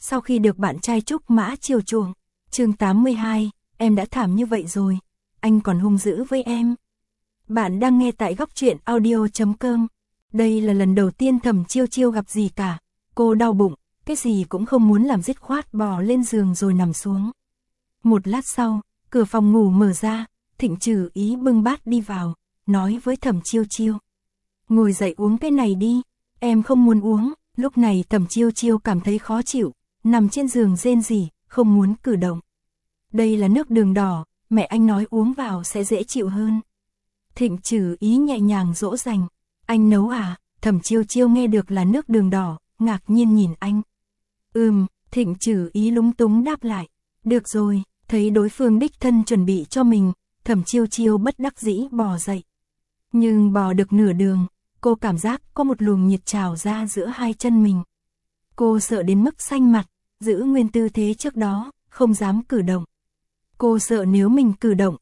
sau khi được bạn trai Trúc Mã chiều chuộng. Chương 82, em đã thảm như vậy rồi, anh còn hung dữ với em. Bạn đang nghe tại Góc Truyện Audio.com. Đây là lần đầu tiên Thẩm Chiêu Chiêu gặp gì cả. Cô đau bụng, cái gì cũng không muốn làm, dứt khoát bò lên giường rồi nằm xuống. Một lát sau, cửa phòng ngủ mở ra, Thịnh Trừ Ý bưng bát đi vào, nói với Thẩm Chiêu Chiêu. Ngồi dậy uống cái này đi. Em không muốn uống. Lúc này Thẩm Chiêu Chiêu cảm thấy khó chịu, nằm trên giường rên rỉ, không muốn cử động. Đây là nước đường đỏ, mẹ anh nói uống vào sẽ dễ chịu hơn. Thịnh Trừ Ý nhẹ nhàng dỗ dành. Anh nấu à? Thẩm Chiêu Chiêu nghe được là nước đường đỏ, ngạc nhiên nhìn anh. Thịnh Trừ Ý lúng túng đáp lại. Được rồi, thấy đối phương đích thân chuẩn bị cho mình, Thẩm Chiêu Chiêu bất đắc dĩ bò dậy. Nhưng bò được nửa đường, cô cảm giác có một luồng nhiệt trào ra giữa hai chân mình. Cô sợ đến mức xanh mặt, giữ nguyên tư thế trước đó, không dám cử động. Cô sợ nếu mình cử động,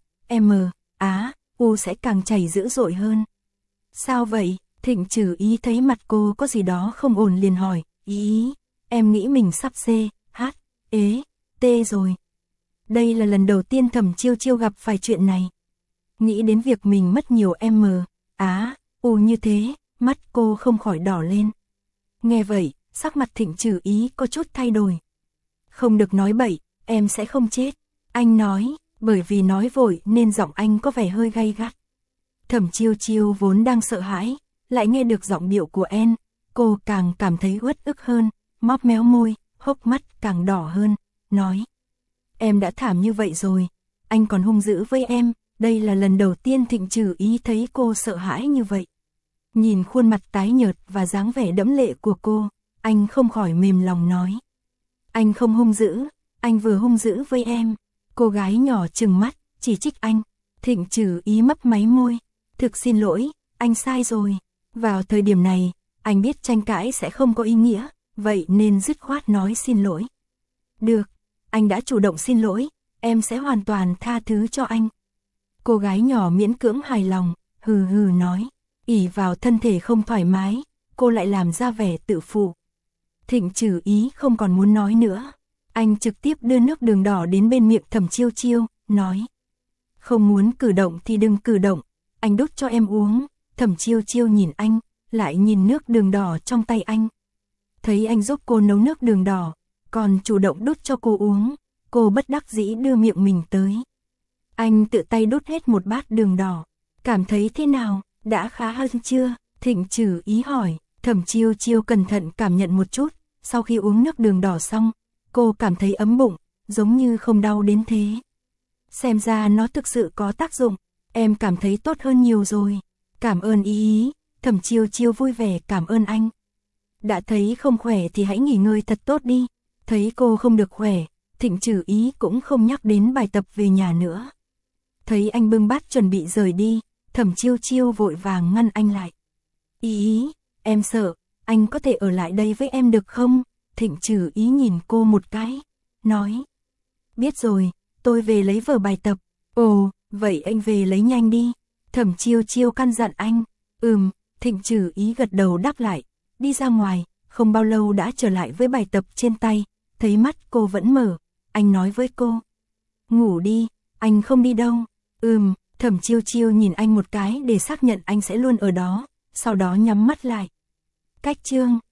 U sẽ càng chảy dữ dội hơn. Sao vậy? Thịnh Trừ Ý thấy mặt cô có gì đó không ổn liền hỏi. Ý, em nghĩ mình sắp CHT rồi. Đây là lần đầu tiên Thẩm Chiêu Chiêu gặp phải chuyện này. Nghĩ đến việc mình mất nhiều U như thế, mắt cô không khỏi đỏ lên. Nghe vậy, sắc mặt Thịnh Trừ Ý có chút thay đổi. Không được nói bậy, em sẽ không chết. Anh nói, bởi vì nói vội nên giọng anh có vẻ hơi gay gắt. Thẩm Chiêu Chiêu vốn đang sợ hãi, lại nghe được giọng điệu của em, cô càng cảm thấy uất ức hơn, móp méo môi, hốc mắt càng đỏ hơn, nói. Em đã thảm như vậy rồi, anh còn hung dữ với em. Đây là lần đầu tiên Thịnh Trừ Ý thấy cô sợ hãi như vậy. Nhìn khuôn mặt tái nhợt và dáng vẻ đẫm lệ của cô, anh không khỏi mềm lòng nói. Anh không hung dữ, anh vừa hung dữ với em. Cô gái nhỏ trừng mắt, chỉ trích anh. Thịnh Trừ Ý mấp máy môi. Thực xin lỗi, anh sai rồi. Vào thời điểm này, anh biết tranh cãi sẽ không có ý nghĩa, vậy nên dứt khoát nói xin lỗi. Được, anh đã chủ động xin lỗi, em sẽ hoàn toàn tha thứ cho anh. Cô gái nhỏ miễn cưỡng hài lòng, hừ hừ nói. Ỷ vào thân thể không thoải mái, cô lại làm ra vẻ tự phụ. Thịnh Trừ Ý không còn muốn nói nữa. Anh trực tiếp đưa nước đường đỏ đến bên miệng Thẩm Chiêu Chiêu, nói. Không muốn cử động thì đừng cử động, anh đút cho em uống. Thẩm Chiêu Chiêu nhìn anh, lại nhìn nước đường đỏ trong tay anh. Thấy anh giúp cô nấu nước đường đỏ, còn chủ động đút cho cô uống, cô bất đắc dĩ đưa miệng mình tới. Anh tự tay đút hết một bát đường đỏ. Cảm thấy thế nào, đã khá hơn chưa? Thịnh Trừ Ý hỏi. Thẩm Chiêu Chiêu cẩn thận cảm nhận một chút, sau khi uống nước đường đỏ xong, cô cảm thấy ấm bụng, giống như không đau đến thế. Xem ra nó thực sự có tác dụng, em cảm thấy tốt hơn nhiều rồi. Cảm ơn Ý. Thẩm Chiêu Chiêu vui vẻ cảm ơn anh. Đã thấy không khỏe thì hãy nghỉ ngơi thật tốt đi. Thấy cô không được khỏe, Thịnh Trừ Ý cũng không nhắc đến bài tập về nhà nữa. Thấy anh bưng bát chuẩn bị rời đi, Thẩm Chiêu Chiêu vội vàng ngăn anh lại. Ý, em sợ, anh có thể ở lại đây với em được không? Thịnh Trừ Ý nhìn cô một cái, nói. Biết rồi, tôi về lấy vở bài tập. Ồ, vậy anh về lấy nhanh đi. Thẩm Chiêu Chiêu căn dặn anh. Thịnh Trừ Ý gật đầu đáp lại, đi ra ngoài, không bao lâu đã trở lại với bài tập trên tay, thấy mắt cô vẫn mở, anh nói với cô. Ngủ đi, anh không đi đâu. Thẩm Chiêu Chiêu nhìn anh một cái để xác nhận anh sẽ luôn ở đó, sau đó nhắm mắt lại. Cách chương